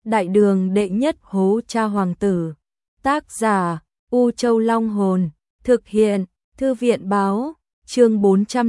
Đại đường đệ nhất hố cha hoàng tử. Tác giả U Châu Long Hồn. Thực hiện Thư viện báo. Chương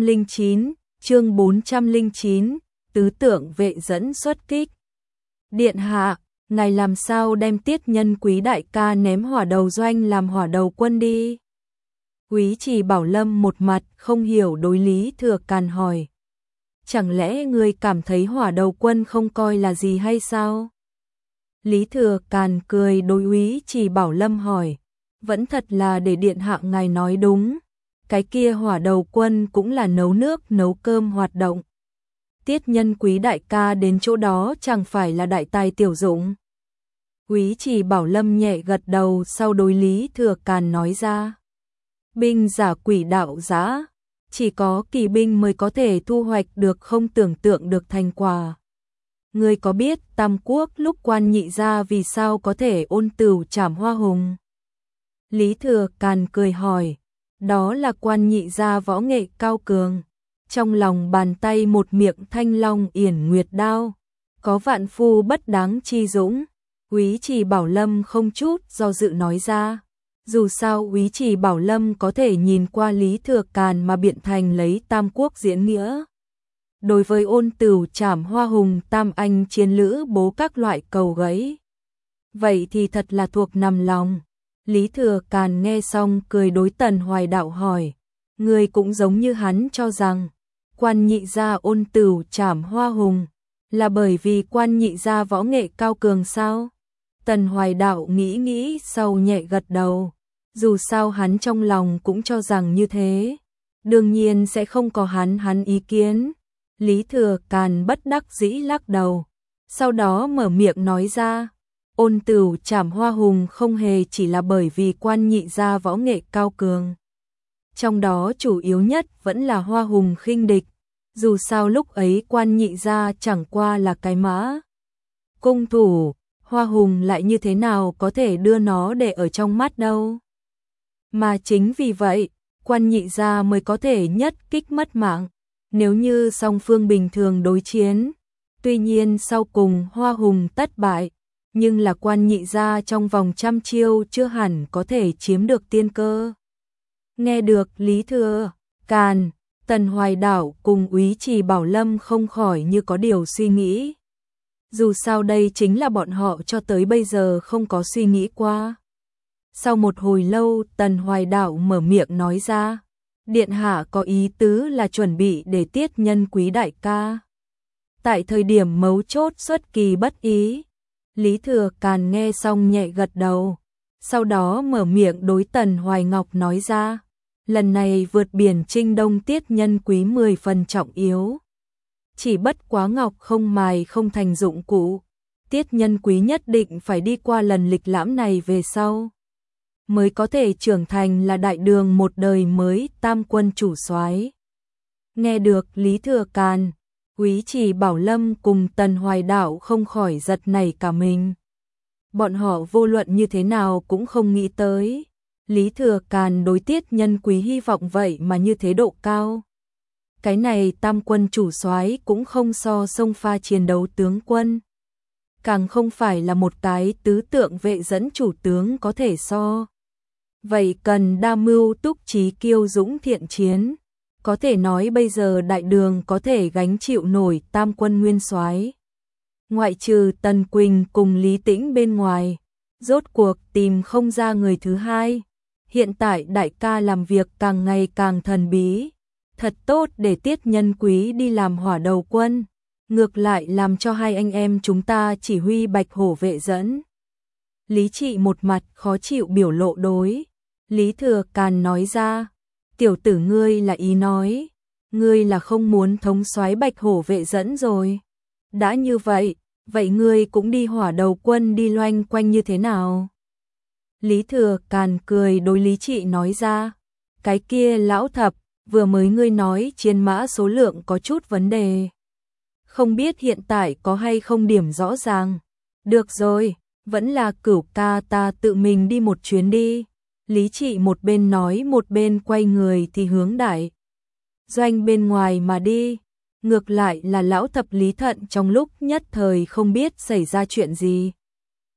409, tứ tượng vệ dẫn xuất kích. Điện hạ, ngài làm sao đem Tiết Nhân Quý đại ca ném hỏa đầu doanh làm hỏa đầu quân đi? Quý Trì Bảo Lâm một mặt không hiểu đối Lý Thừa Càn hỏi. Chẳng lẽ ngươi cảm thấy hỏa đầu quân không coi là gì hay sao? Lý Thừa Càn cười đối Quý Trì Bảo Lâm hỏi. Vẫn thật là để điện hạ ngài nói đúng. Cái kia hỏa đầu quân cũng là nấu nước nấu cơm hoạt động. Tiết Nhân Quý đại ca đến chỗ đó chẳng phải là đại tài tiểu dụng. Quý Trì Bảo Lâm nhẹ gật đầu sau đối Lý Thừa Càn nói ra. Binh giả quỷ đạo giã, chỉ có kỳ binh mới có thể thu hoạch được không tưởng tượng được thành quả. Ngươi có biết Tam Quốc lúc Quan Nhị gia vì sao có thể ôn tửu trảm hoa hùng? Lý Thừa Càn cười hỏi, đó là Quan Nhị gia võ nghệ cao cường, trong lòng bàn tay một miệng thanh long yển nguyệt đao, có vạn phu bất đáng chi dũng. Quý Trì Bảo Lâm không chút do dự nói ra. Dù sao Quý Trì Bảo Lâm có thể nhìn qua Lý Thừa Càn mà biện thành lấy Tam Quốc diễn nghĩa. Đối với ôn tửu trảm hoa hùng tam anh chiến lữ bố các loại cầu gãy, vậy thì thật là thuộc nằm lòng. Lý Thừa Càn nghe xong cười đối Tần Hoài Đạo hỏi, người cũng giống như hắn cho rằng Quan Nhị gia ôn tửu trảm hoa hùng là bởi vì Quan Nhị gia võ nghệ cao cường sao? Tần Hoài Đạo nghĩ sau nhẹ gật đầu. Dù sao hắn trong lòng cũng cho rằng như thế, đương nhiên sẽ không có hắn ý kiến. Lý Thừa Càn bất đắc dĩ lắc đầu, sau đó mở miệng nói ra, ôn tửu trảm hoa hùng không hề chỉ là bởi vì Quan Nhị gia võ nghệ cao cường. Trong đó chủ yếu nhất vẫn là hoa hùng khinh địch, dù sao lúc ấy Quan Nhị gia chẳng qua là cái mã cung thủ, hoa hùng lại như thế nào có thể đưa nó để ở trong mắt đâu. Mà chính vì vậy, Quan Nhị gia mới có thể nhất kích mất mạng. Nếu như song phương bình thường đối chiến, tuy nhiên sau cùng hoa hùng tất bại, nhưng là Quan Nhị gia trong vòng trăm chiêu chưa hẳn có thể chiếm được tiên cơ. Nghe được Lý Thừa Càn, Tần Hoài Đạo cùng Quý Trì Bảo Lâm không khỏi như có điều suy nghĩ. Dù sao đây chính là bọn họ cho tới bây giờ không có suy nghĩ qua. Sau một hồi lâu, Tần Hoài Đạo mở miệng nói ra, điện hạ có ý tứ là chuẩn bị để Tiết Nhân Quý đại ca tại thời điểm mấu chốt xuất kỳ bất ý. Lý Thừa Càn nghe xong nhẹ gật đầu, sau đó mở miệng đối Tần Hoài Ngọc nói ra, lần này vượt biển chinh đông Tiết Nhân Quý 10 phần trọng yếu. Chỉ bất quá ngọc không mài không thành dụng cụ, Tiết Nhân Quý nhất định phải đi qua lần lịch lãm này về sau, mới có thể trưởng thành là đại đường một đời mới tam quân chủ soái. Nghe được Lý Thừa Càn, Quý Trì Bảo Lâm cùng Tần Hoài Đạo không khỏi giật nảy cả mình. Bọn họ vô luận như thế nào cũng không nghĩ tới, Lý Thừa Càn đối Tiết Nhân Quý hy vọng vậy mà như thế độ cao. Cái này tam quân chủ soái cũng không so sông pha chiến đấu tướng quân, càng không phải là một cái tứ tượng vệ dẫn chủ tướng có thể so. Vậy cần đa mưu túc trí kiêu dũng thiện chiến, có thể nói bây giờ đại đường có thể gánh chịu nổi tam quân nguyên soái. Ngoại trừ Tần Quỳnh cùng Lý Tĩnh bên ngoài, rốt cuộc tìm không ra người thứ hai. Hiện tại đại ca làm việc càng ngày càng thần bí, thật tốt để Tiết Nhân Quý đi làm hỏa đầu quân, ngược lại làm cho hai anh em chúng ta chỉ huy Bạch Hổ vệ dẫn. Lý Trị một mặt khó chịu biểu lộ đối Lý Thừa Càn nói ra, tiểu tử ngươi là ý nói, ngươi là không muốn thống soái Bạch Hổ vệ dẫn rồi. Đã như vậy, vậy ngươi cũng đi hỏa đầu quân đi loanh quanh như thế nào? Lý Thừa Càn cười đối Lý Trị nói ra, cái kia lão thập, vừa mới ngươi nói chiến mã số lượng có chút vấn đề. Không biết hiện tại có hay không điểm rõ ràng. Được rồi, vẫn là Cửu ca ta tự mình đi một chuyến đi. Lý Trị một bên nói một bên quay người thì hướng đại doanh bên ngoài mà đi. Ngược lại là lão thập Lý Thận trong lúc nhất thời không biết xảy ra chuyện gì,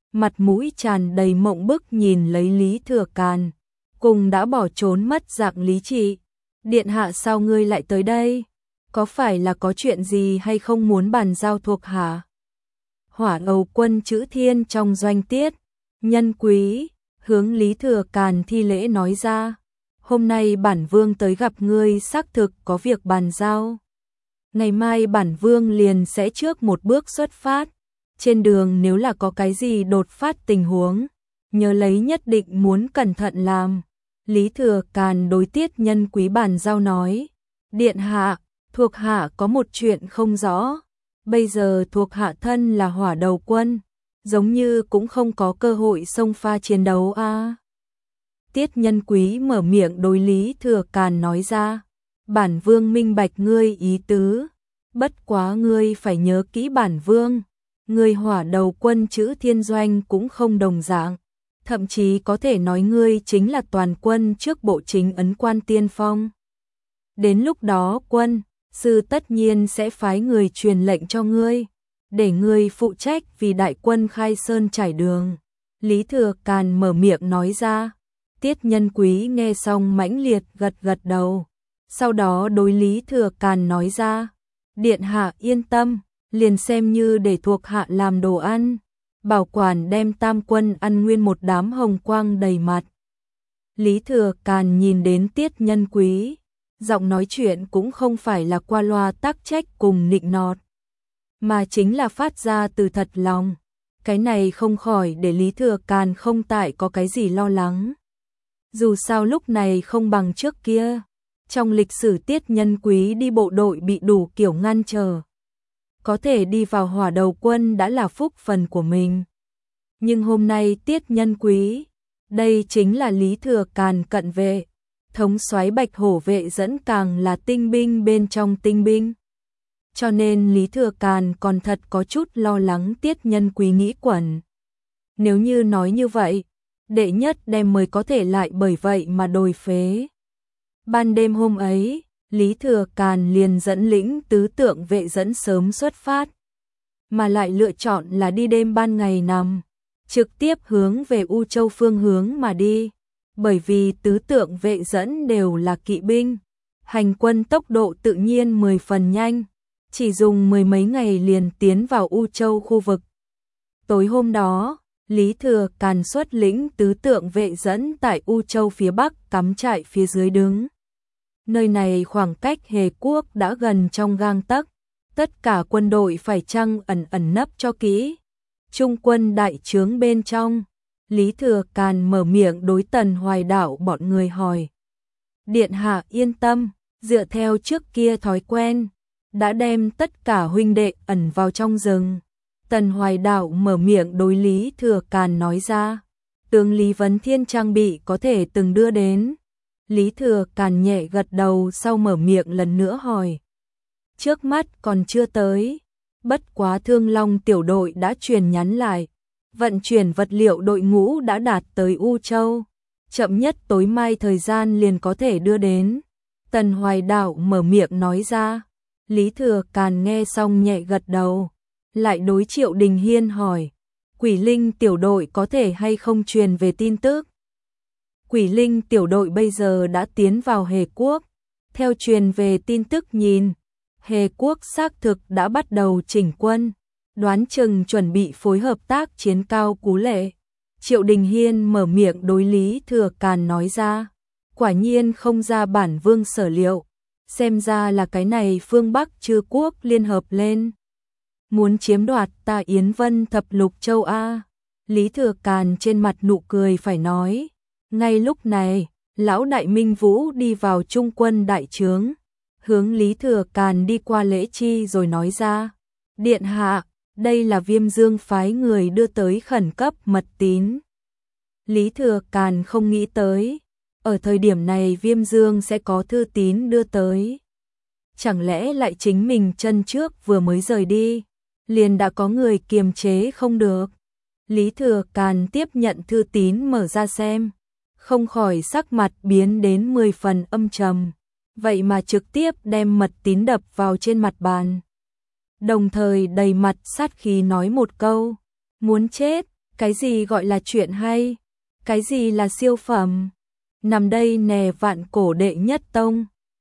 mặt mũi tràn đầy mộng bức nhìn lấy Lý Thừa Càn, cùng đã bỏ trốn mất dạng lý trị. Điện hạ sao ngươi lại tới đây? Có phải là có chuyện gì hay không muốn bàn giao thuộc hạ? Hỏa Âu quân chữ thiên trong doanh Tiết Nhân Quý, hướng Lý Thừa Càn thi lễ nói ra. Hôm nay bản vương tới gặp ngươi xác thực có việc bàn giao. Ngày mai bản vương liền sẽ trước một bước xuất phát. Trên đường nếu là có cái gì đột phát tình huống, nhớ lấy nhất định muốn cẩn thận làm. Lý Thừa Càn đối Tiết Nhân Quý bàn giao nói. Điện hạ, thuộc hạ có một chuyện không rõ. Bây giờ thuộc hạ thân là Hỏa Đầu quân, giống như cũng không có cơ hội xông pha chiến đấu a. Tiết Nhân Quý mở miệng đối Lý Thừa Càn nói ra. Bản vương minh bạch ngươi ý tứ, bất quá ngươi phải nhớ kỹ bản vương. Ngươi Hỏa Đầu quân chữ thiên doanh cũng không đồng dạng, thậm chí có thể nói ngươi chính là toàn quân trước bộ chính ấn quan tiên phong. Đến lúc đó quân sư tất nhiên sẽ phái người truyền lệnh cho ngươi, để ngươi phụ trách vì đại quân khai sơn trải đường. Lý Thừa Càn mở miệng nói ra. Tiết Nhân Quý nghe xong mãnh liệt gật gật đầu, sau đó đối Lý Thừa Càn nói ra. Điện hạ yên tâm, liền xem như để thuộc hạ làm đồ ăn, bảo quản đem tam quân ăn nguyên một đám hồng quang đầy mặt. Lý Thừa Càn nhìn đến Tiết Nhân Quý, giọng nói chuyện cũng không phải là qua loa tác trách cùng nịnh nọt, mà chính là phát ra từ thật lòng. Cái này không khỏi để Lý Thừa Càn không tại có cái gì lo lắng. Dù sao lúc này không bằng trước kia, trong lịch sử Tiết Nhân Quý đi bộ đội bị đủ kiểu ngăn trở. Có thể đi vào Hỏa Đầu quân đã là phúc phần của mình. Nhưng hôm nay Tiết Nhân Quý, đây chính là Lý Thừa Càn cận vệ, thống soái Bạch Hổ vệ dẫn càng là tinh binh bên trong tinh binh. Cho nên Lý Thừa Càn còn thật có chút lo lắng Tiết Nhân Quý nghĩ quẩn. Nếu như nói như vậy, đệ nhất đem mới có thể lại bởi vậy mà đồi phế. Ban đêm hôm ấy, Lý Thừa Càn liền dẫn lĩnh tứ tượng vệ dẫn sớm xuất phát, mà lại lựa chọn là đi đêm ban ngày nằm, trực tiếp hướng về U Châu phương hướng mà đi, bởi vì tứ tượng vệ dẫn đều là kỵ binh, hành quân tốc độ tự nhiên 10 phần nhanh, chỉ dùng mười mấy ngày liền tiến vào U Châu khu vực. Tối hôm đó, Lý Thừa Càn xuất lĩnh tứ tượng vệ dẫn tại U Châu phía Bắc cắm trại phía dưới đứng. Nơi này khoảng cách Hề Quốc đã gần trong gang tấc, tất cả quân đội phải chăng ẩn nấp cho kỹ. Trung quân đại trướng bên trong, Lý Thừa Càn mở miệng đối Tần Hoài Đạo bọn người hỏi. Điện hạ yên tâm, dựa theo trước kia thói quen, đã đem tất cả huynh đệ ẩn vào trong rừng. Tần Hoài Đạo mở miệng đối Lý Thừa Càn nói ra. Tướng Lý Vấn Thiên trang bị có thể từng đưa đến. Lý Thừa Càn nhẹ gật đầu sau mở miệng lần nữa hỏi. Trước mắt còn chưa tới, bất quá Thương Long tiểu đội đã truyền nhắn lại. Vận chuyển vật liệu đội ngũ đã đạt tới U Châu, chậm nhất tối mai thời gian liền có thể đưa đến. Tần Hoài Đạo mở miệng nói ra. Lý Thừa Càn nghe xong nhẹ gật đầu, lại đối Triệu Đình Hiên hỏi. Quỷ Linh tiểu đội có thể hay không truyền về tin tức? Quỷ Linh tiểu đội bây giờ đã tiến vào Hề Quốc. Theo truyền về tin tức nhìn, Hề Quốc xác thực đã bắt đầu chỉnh quân, đoán chừng chuẩn bị phối hợp tác chiến cao cú lệ. Triệu Đình Hiên mở miệng đối Lý Thừa Càn nói ra. Quả nhiên không ra bản vương sở liệu, xem ra là cái này phương Bắc chư quốc liên hợp lên. Muốn chiếm đoạt ta Yến Vân thập lục châu A. Lý Thừa Càn trên mặt nụ cười phải nói. Ngay lúc này, lão đại Minh Vũ đi vào trung quân đại trướng, hướng Lý Thừa Càn đi qua lễ chi rồi nói ra. Điện hạ, đây là Viêm Dương phái người đưa tới khẩn cấp mật tín. Lý Thừa Càn không nghĩ tới, ở thời điểm này Viêm Dương sẽ có thư tín đưa tới. Chẳng lẽ lại chính mình chân trước vừa mới rời đi, liền đã có người kiềm chế không được. Lý Thừa Càn tiếp nhận thư tín mở ra xem, không khỏi sắc mặt biến đến 10 phần âm trầm, vậy mà trực tiếp đem mật tín đập vào trên mặt bàn. Đồng thời đầy mặt sát khí nói một câu, muốn chết, Cái gì gọi là chuyện hay? Cái gì là siêu phẩm? Nằm đây nè vạn cổ đệ nhất tông.